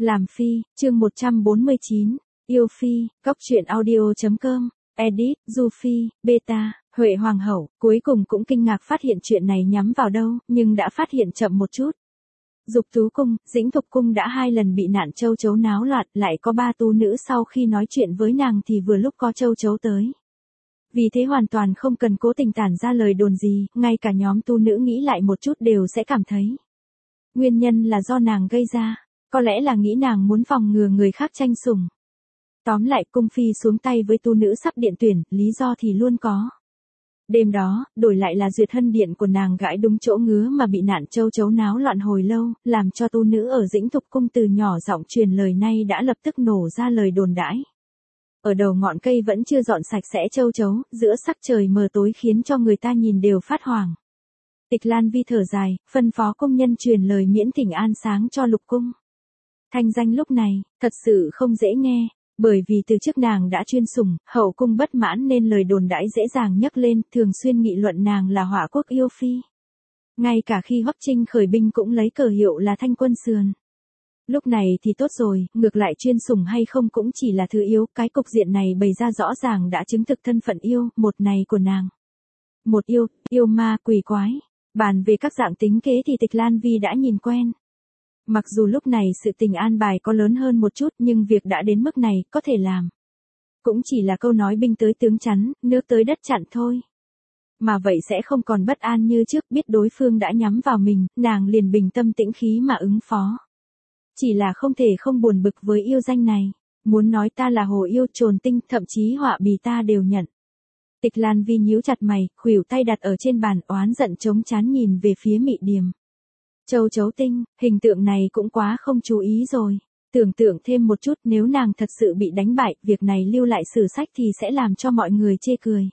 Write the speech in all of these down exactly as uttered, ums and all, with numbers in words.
Làm phi, chương một trăm bốn mươi chín, yêu phi, góc truyện audio chấm com, edit, Du Phi, beta, Huệ Hoàng hậu, cuối cùng cũng kinh ngạc phát hiện chuyện này nhắm vào đâu, nhưng đã phát hiện chậm một chút. Dục Tú cung, Dĩnh Thục cung đã hai lần bị nạn châu chấu náo loạn, lại có ba tu nữ sau khi nói chuyện với nàng thì vừa lúc có châu chấu tới. Vì thế hoàn toàn không cần cố tình tản ra lời đồn gì, ngay cả nhóm tu nữ nghĩ lại một chút đều sẽ cảm thấy. Nguyên nhân là do nàng gây ra, có lẽ là nghĩ nàng muốn phòng ngừa người khác tranh sủng. Tóm lại cung phi xuống tay với tu nữ sắp điện tuyển, lý do thì luôn có. Đêm đó, đổi lại là duyệt hân điện của nàng gãi đúng chỗ ngứa mà bị nạn châu chấu náo loạn hồi lâu, làm cho tu nữ ở Dĩnh Thục cung từ nhỏ giọng truyền lời nay đã lập tức nổ ra lời đồn đãi. Ở đầu ngọn cây vẫn chưa dọn sạch sẽ châu chấu, giữa sắc trời mờ tối khiến cho người ta nhìn đều phát hoảng. Tịch Lan Vi thở dài, phân phó công nhân truyền lời miễn thỉnh an sáng cho lục cung. Thanh danh lúc này, thật sự không dễ nghe, bởi vì từ trước nàng đã chuyên sủng, hậu cung bất mãn nên lời đồn đãi dễ dàng nhấc lên, thường xuyên nghị luận nàng là hỏa quốc yêu phi. Ngay cả khi Hoắc Trinh khởi binh cũng lấy cờ hiệu là Thanh Quân Sườn. Lúc này thì tốt rồi, ngược lại chuyên sủng hay không cũng chỉ là thứ yếu, cái cục diện này bày ra rõ ràng đã chứng thực thân phận yêu, một này của nàng. Một yêu, yêu ma quỷ quái. Bàn về các dạng tính kế thì Tịch Lan Vi đã nhìn quen. Mặc dù lúc này sự tình an bài có lớn hơn một chút nhưng việc đã đến mức này, có thể làm. Cũng chỉ là câu nói binh tới tướng chắn, nước tới đất chặn thôi. Mà vậy sẽ không còn bất an như trước, biết đối phương đã nhắm vào mình, nàng liền bình tâm tĩnh khí mà ứng phó. Chỉ là không thể không buồn bực với yêu danh này. Muốn nói ta là hồ yêu trồn tinh, thậm chí họa bì ta đều nhận. Tịch Lan Vi nhíu chặt mày, khuỷu tay đặt ở trên bàn, oán giận chống chán nhìn về phía Mị Điềm. Châu chấu tinh, hình tượng này cũng quá không chú ý rồi. Tưởng tượng thêm một chút, nếu nàng thật sự bị đánh bại, việc này lưu lại sử sách thì sẽ làm cho mọi người chê cười.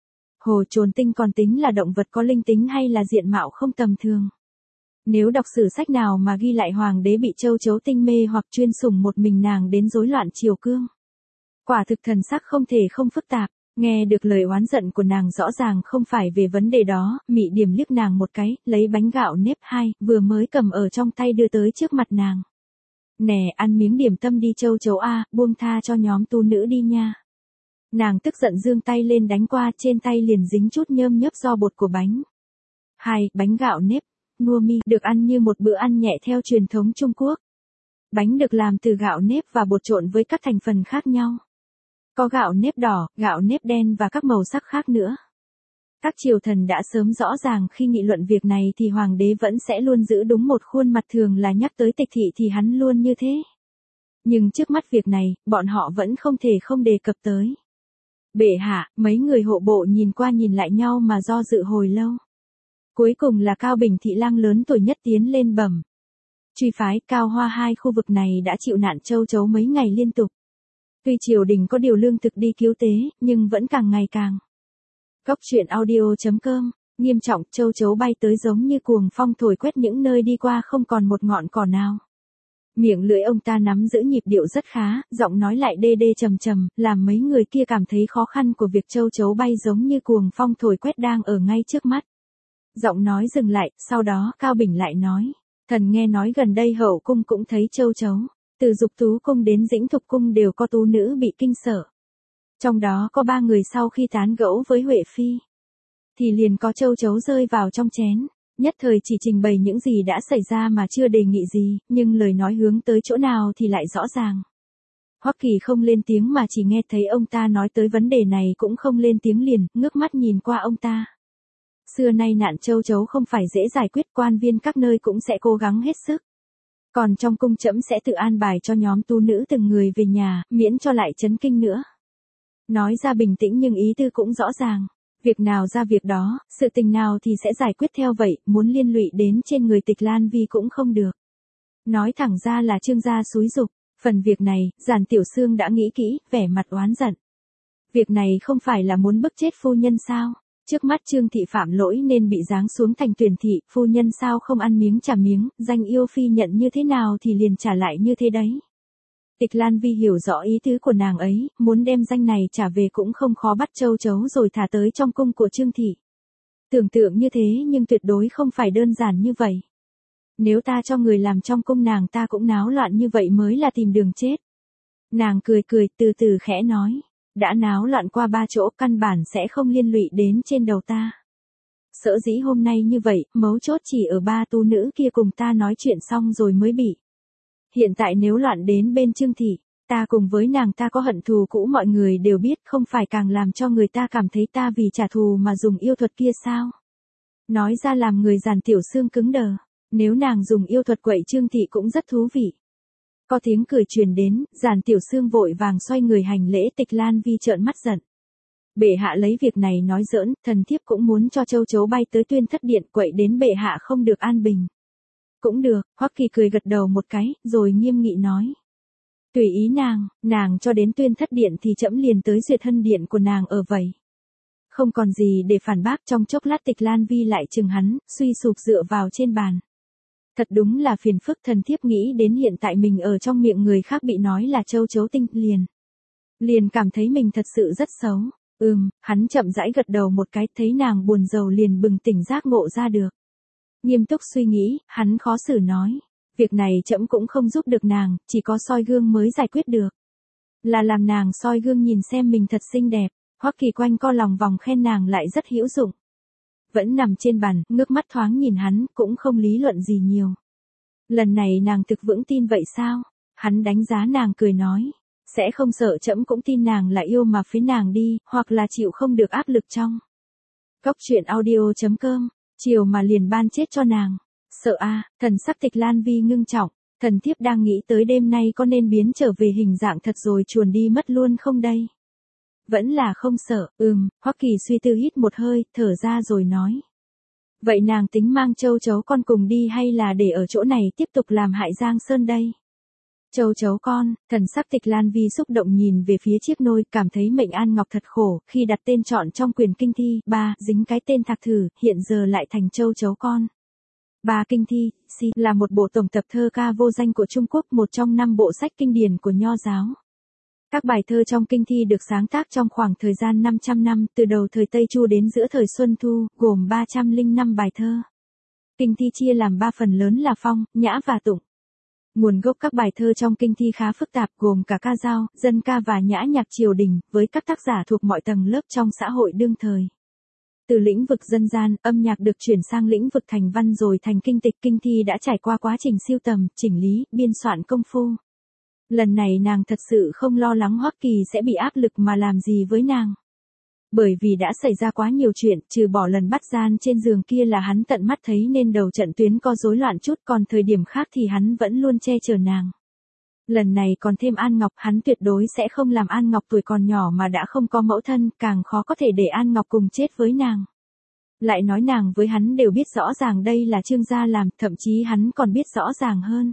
Hồ trồn tinh còn tính là động vật có linh tính hay là diện mạo không tầm thường. Nếu đọc sử sách nào mà ghi lại hoàng đế bị châu chấu tinh mê hoặc chuyên sủng một mình nàng đến rối loạn triều cương. Quả thực thần sắc không thể không phức tạp. Nghe được lời oán giận của nàng rõ ràng không phải về vấn đề đó, Mị Điềm liếc nàng một cái, lấy bánh gạo nếp hai, vừa mới cầm ở trong tay đưa tới trước mặt nàng. Nè, ăn miếng điểm tâm đi châu chấu a, buông tha cho nhóm tu nữ đi nha. Nàng tức giận giương tay lên đánh qua, trên tay liền dính chút nhơm nhớp do bột của bánh. Hai, bánh gạo nếp, nua mi, được ăn như một bữa ăn nhẹ theo truyền thống Trung Quốc. Bánh được làm từ gạo nếp và bột trộn với các thành phần khác nhau. Có gạo nếp đỏ, gạo nếp đen và các màu sắc khác nữa. Các triều thần đã sớm rõ ràng khi nghị luận việc này thì hoàng đế vẫn sẽ luôn giữ đúng một khuôn mặt, thường là nhắc tới tịch thị thì hắn luôn như thế. Nhưng trước mắt việc này, bọn họ vẫn không thể không đề cập tới. Bệ hạ, mấy người hộ bộ nhìn qua nhìn lại nhau mà do dự hồi lâu. Cuối cùng là Cao Bình thị lang lớn tuổi nhất tiến lên bẩm. Truy phái Cao Hoa hai khu vực này đã chịu nạn châu chấu mấy ngày liên tục. Tuy triều đình có điều lương thực đi cứu tế, nhưng vẫn càng ngày càng. Góc truyện audio chấm com, nghiêm trọng, châu chấu bay tới giống như cuồng phong thổi quét những nơi đi qua không còn một ngọn cỏ nào. Miệng lưỡi ông ta nắm giữ nhịp điệu rất khá, giọng nói lại đê đê trầm trầm, làm mấy người kia cảm thấy khó khăn của việc châu chấu bay giống như cuồng phong thổi quét đang ở ngay trước mắt. Giọng nói dừng lại, sau đó Cao Bình lại nói, thần nghe nói gần đây hậu cung cũng thấy châu chấu. Từ Dục Tú cung đến Dĩnh Thục cung đều có tu nữ bị kinh sợ. Trong đó có ba người sau khi tán gẫu với Huệ Phi. Thì liền có châu chấu rơi vào trong chén. Nhất thời chỉ trình bày những gì đã xảy ra mà chưa đề nghị gì, nhưng lời nói hướng tới chỗ nào thì lại rõ ràng. Hoắc Kỳ không lên tiếng mà chỉ nghe thấy ông ta nói tới vấn đề này cũng không lên tiếng liền, ngước mắt nhìn qua ông ta. Xưa nay nạn châu chấu không phải dễ giải quyết, quan viên các nơi cũng sẽ cố gắng hết sức. Còn trong cung trẫm sẽ tự an bài cho nhóm tu nữ từng người về nhà, miễn cho lại chấn kinh nữa. Nói ra bình tĩnh nhưng ý tư cũng rõ ràng. Việc nào ra việc đó, sự tình nào thì sẽ giải quyết theo vậy, muốn liên lụy đến trên người Tịch Lan Vi cũng không được. Nói thẳng ra là Trương gia xúi giục, phần việc này, Giản Tiểu Xương đã nghĩ kỹ, vẻ mặt oán giận. Việc này không phải là muốn bức chết phu nhân sao? Trước mắt Trương thị phạm lỗi nên bị giáng xuống thành tuyển thị, phu nhân sao không ăn miếng trả miếng, danh yêu phi nhận như thế nào thì liền trả lại như thế đấy. Tịch Lan Vi hiểu rõ ý tứ của nàng ấy, muốn đem danh này trả về cũng không khó, bắt châu chấu rồi thả tới trong cung của Trương thị. Tưởng tượng như thế nhưng tuyệt đối không phải đơn giản như vậy. Nếu ta cho người làm trong cung nàng ta cũng náo loạn như vậy mới là tìm đường chết. Nàng cười cười từ từ khẽ nói. Đã náo loạn qua ba chỗ căn bản sẽ không liên lụy đến trên đầu ta. Sở dĩ hôm nay như vậy, mấu chốt chỉ ở ba tu nữ kia cùng ta nói chuyện xong rồi mới bị. Hiện tại nếu loạn đến bên Trương Thị, ta cùng với nàng ta có hận thù cũ mọi người đều biết không phải càng làm cho người ta cảm thấy ta vì trả thù mà dùng yêu thuật kia sao. Nói ra làm người Giản Tiểu Xương cứng đờ, nếu nàng dùng yêu thuật quậy Trương Thị cũng rất thú vị. Có tiếng cười truyền đến, Giản Tiểu Xương vội vàng xoay người hành lễ. Tịch Lan Vi trợn mắt giận. Bệ hạ lấy việc này nói giỡn, thần thiếp cũng muốn cho châu chấu bay tới Tuyên Thất Điện quậy đến bệ hạ không được an bình. Cũng được, Hoắc Kỳ cười gật đầu một cái, rồi nghiêm nghị nói. Tùy ý nàng, nàng cho đến Tuyên Thất Điện thì trẫm liền tới Duyệt Hân Điện của nàng ở vậy. Không còn gì để phản bác. Trong chốc lát Tịch Lan Vi lại chừng hắn, suy sụp dựa vào trên bàn. Thật đúng là phiền phức. Thần thiếp nghĩ đến hiện tại mình ở trong miệng người khác bị nói là châu chấu tinh, liền. Liền cảm thấy mình thật sự rất xấu. Ừm, hắn chậm rãi gật đầu một cái, thấy nàng buồn rầu liền bừng tỉnh giác ngộ ra được. Nghiêm túc suy nghĩ, hắn khó xử nói. Việc này trẫm cũng không giúp được nàng, chỉ có soi gương mới giải quyết được. Là làm nàng soi gương nhìn xem mình thật xinh đẹp. Hoắc Kỳ quanh co lòng vòng khen nàng lại rất hữu dụng. Vẫn nằm trên bàn, ngước mắt thoáng nhìn hắn, cũng không lý luận gì nhiều. Lần này nàng thực vững tin vậy sao? Hắn đánh giá nàng cười nói. Sẽ không sợ trẫm cũng tin nàng là yêu mà phế nàng đi, hoặc là chịu không được áp lực trong. Cốc truyện audio chấm com, chiều mà liền ban chết cho nàng. Sợ a, à, thần sắc Tịch Lan Vi ngưng trọng, thần thiếp đang nghĩ tới đêm nay có nên biến trở về hình dạng thật rồi chuồn đi mất luôn không đây? Vẫn là không sợ. Ừm, Hoắc Kỳ suy tư hít một hơi, thở ra rồi nói. Vậy nàng tính mang châu chấu con cùng đi hay là để ở chỗ này tiếp tục làm hại Giang Sơn đây? Châu chấu con, thần sắc Tịch Lan Vi xúc động nhìn về phía chiếc nôi, cảm thấy mệnh An Ngọc thật khổ, khi đặt tên chọn trong quyền kinh thi, ba, dính cái tên Thạc Thử, hiện giờ lại thành châu chấu con. Ba kinh thi, si, là một bộ tổng tập thơ ca vô danh của Trung Quốc, một trong năm bộ sách kinh điển của Nho giáo. Các bài thơ trong kinh thi được sáng tác trong khoảng thời gian năm trăm năm, từ đầu thời Tây Chu đến giữa thời Xuân Thu, gồm ba trăm lẻ năm bài thơ. Kinh thi chia làm ba phần lớn là phong, nhã và tụng. Nguồn gốc các bài thơ trong kinh thi khá phức tạp, gồm cả ca dao, dân ca và nhã nhạc triều đình, với các tác giả thuộc mọi tầng lớp trong xã hội đương thời. Từ lĩnh vực dân gian, âm nhạc được chuyển sang lĩnh vực thành văn rồi thành kinh tịch. Kinh thi đã trải qua quá trình sưu tầm, chỉnh lý, biên soạn công phu. Lần này nàng thật sự không lo lắng Hoắc Kỳ sẽ bị áp lực mà làm gì với nàng. Bởi vì đã xảy ra quá nhiều chuyện, trừ bỏ lần bắt gian trên giường kia là hắn tận mắt thấy nên đầu trận tuyến có rối loạn chút, còn thời điểm khác thì hắn vẫn luôn che chở nàng. Lần này còn thêm An Ngọc, hắn tuyệt đối sẽ không làm An Ngọc tuổi còn nhỏ mà đã không có mẫu thân, càng khó có thể để An Ngọc cùng chết với nàng. Lại nói nàng với hắn đều biết rõ ràng đây là Trương gia làm, thậm chí hắn còn biết rõ ràng hơn.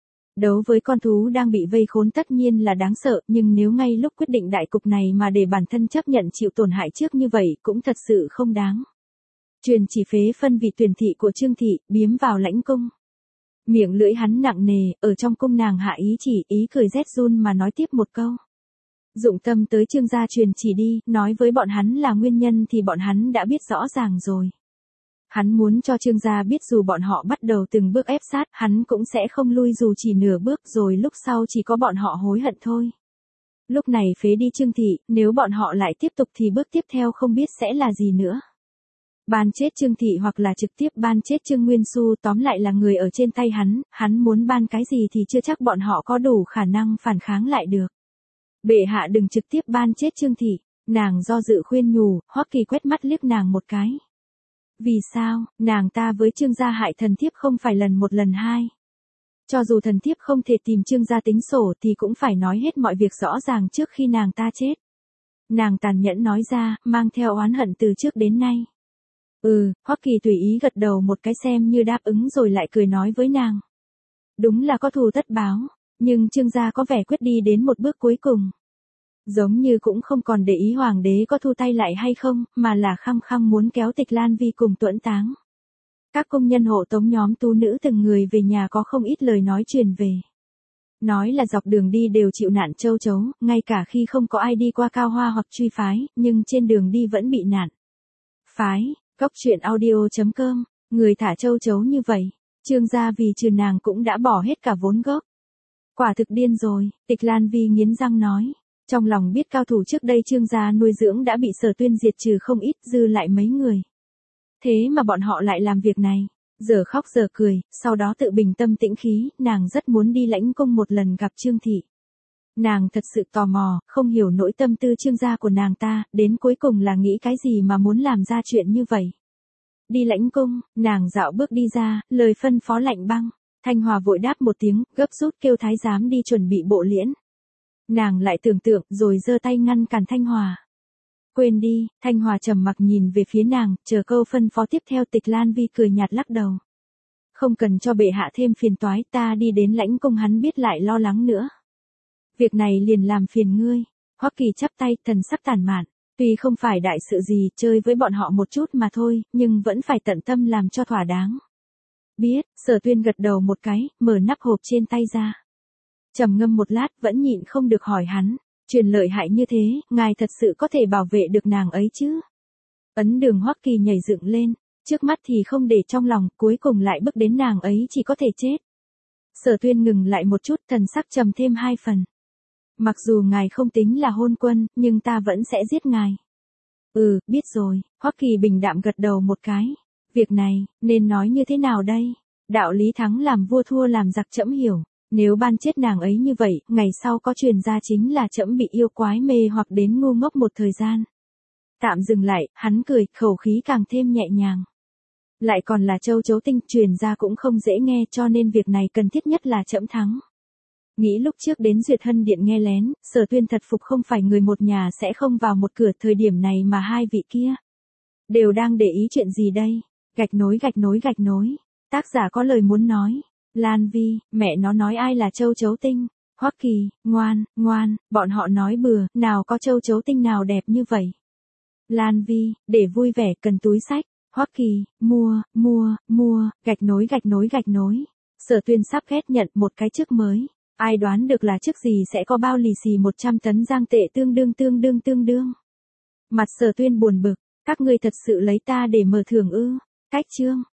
Đấu với con thú đang bị vây khốn tất nhiên là đáng sợ, nhưng nếu ngay lúc quyết định đại cục này mà để bản thân chấp nhận chịu tổn hại trước như vậy cũng thật sự không đáng. Truyền chỉ phế phân vị tuyển thị của Trương Thị, biếm vào lãnh cung. Miệng lưỡi hắn nặng nề, ở trong cung nàng hạ ý chỉ, ý cười rét run mà nói tiếp một câu. Dụng tâm tới Trương gia truyền chỉ đi, nói với bọn hắn là nguyên nhân thì bọn hắn đã biết rõ ràng rồi. Hắn muốn cho Trương gia biết dù bọn họ bắt đầu từng bước ép sát, hắn cũng sẽ không lui dù chỉ nửa bước, rồi lúc sau chỉ có bọn họ hối hận thôi. Lúc này phế đi Trương Thị, nếu bọn họ lại tiếp tục thì bước tiếp theo không biết sẽ là gì nữa. Ban chết Trương Thị hoặc là trực tiếp ban chết Trương Nguyên Xu, tóm lại là người ở trên tay hắn, hắn muốn ban cái gì thì chưa chắc bọn họ có đủ khả năng phản kháng lại được. Bệ hạ đừng trực tiếp ban chết Trương Thị, nàng do dự khuyên nhủ. Hoắc Kỳ quét mắt liếc nàng một cái. Vì sao, nàng ta với Trương gia hại thần thiếp không phải lần một lần hai. Cho dù thần thiếp không thể tìm Trương gia tính sổ thì cũng phải nói hết mọi việc rõ ràng trước khi nàng ta chết. Nàng tàn nhẫn nói ra, mang theo oán hận từ trước đến nay. Ừ, Hoắc Kỳ tùy ý gật đầu một cái xem như đáp ứng rồi lại cười nói với nàng. Đúng là có thù tất báo, nhưng Trương gia có vẻ quyết đi đến một bước cuối cùng. Giống như cũng không còn để ý hoàng đế có thu tay lại hay không, mà là khăng khăng muốn kéo Tịch Lan Vi cùng tuẫn táng. Các công nhân hộ tống nhóm tu nữ từng người về nhà có không ít lời nói truyền về. Nói là dọc đường đi đều chịu nạn châu chấu, ngay cả khi không có ai đi qua Cao Hoa hoặc truy phái, nhưng trên đường đi vẫn bị nạn. Phái, Cốc truyện audio chấm com, người thả châu chấu như vậy. Trương gia vì trừ nàng cũng đã bỏ hết cả vốn gốc. Quả thực điên rồi, Tịch Lan Vi nghiến răng nói. Trong lòng biết cao thủ trước đây Trương gia nuôi dưỡng đã bị Sở Tuyên diệt trừ không ít, dư lại mấy người. Thế mà bọn họ lại làm việc này, giờ khóc giờ cười, sau đó tự bình tâm tĩnh khí, nàng rất muốn đi Lãnh Cung một lần gặp Trương thị. Nàng thật sự tò mò, không hiểu nỗi tâm tư Trương gia của nàng ta, đến cuối cùng là nghĩ cái gì mà muốn làm ra chuyện như vậy. Đi Lãnh Cung, nàng dạo bước đi ra, lời phân phó lạnh băng. Thanh Hòa vội đáp một tiếng, gấp rút kêu thái giám đi chuẩn bị bộ liễn. Nàng lại tưởng tượng, rồi giơ tay ngăn cản Thanh Hòa. Quên đi, Thanh Hòa trầm mặc nhìn về phía nàng, chờ câu phân phó tiếp theo. Tịch Lan Vi cười nhạt lắc đầu. Không cần cho bệ hạ thêm phiền toái, ta đi đến Lãnh Cung hắn biết lại lo lắng nữa. Việc này liền làm phiền ngươi. Hoắc Kỳ chắp tay, thần sắc tàn mạn. Tuy không phải đại sự gì, chơi với bọn họ một chút mà thôi, nhưng vẫn phải tận tâm làm cho thỏa đáng. Biết, Sở Tuyên gật đầu một cái, mở nắp hộp trên tay ra. Trầm ngâm một lát, vẫn nhịn không được hỏi hắn, truyền lợi hại như thế, ngài thật sự có thể bảo vệ được nàng ấy chứ? Ấn Đường Hoắc Kỳ nhảy dựng lên, trước mắt thì không để trong lòng, cuối cùng lại bước đến nàng ấy chỉ có thể chết. Sở Tuyên ngừng lại một chút, thần sắc trầm thêm hai phần. Mặc dù ngài không tính là hôn quân, nhưng ta vẫn sẽ giết ngài. Ừ, biết rồi, Hoắc Kỳ bình đạm gật đầu một cái. Việc này, nên nói như thế nào đây? Đạo lý thắng làm vua thua làm giặc trẫm hiểu. Nếu ban chết nàng ấy như vậy, ngày sau có truyền ra chính là trẫm bị yêu quái mê hoặc đến ngu ngốc một thời gian. Tạm dừng lại, hắn cười, khẩu khí càng thêm nhẹ nhàng. Lại còn là châu chấu tinh, truyền ra cũng không dễ nghe, cho nên việc này cần thiết nhất là trẫm thắng. Nghĩ lúc trước đến Duyệt Hân Điện nghe lén, Sở Tuyên thật phục không phải người một nhà sẽ không vào một cửa, thời điểm này mà hai vị kia đều đang để ý chuyện gì đây? Gạch nối gạch nối gạch nối. Tác giả có lời muốn nói. Lan Vi, mẹ nó nói ai là châu chấu tinh? Hoắc Kỳ, ngoan, ngoan, bọn họ nói bừa, nào có châu chấu tinh nào đẹp như vậy. Lan Vi, để vui vẻ cần túi xách. Hoắc Kỳ, mua, mua, mua, gạch nối gạch nối gạch nối. Sở Tuyên sắp ghét nhận một cái chức mới. Ai đoán được là chức gì sẽ có bao lì xì một trăm tấn giang tệ tương đương tương đương tương đương. Mặt Sở Tuyên buồn bực, các ngươi thật sự lấy ta để mở thưởng ư? Cách chương.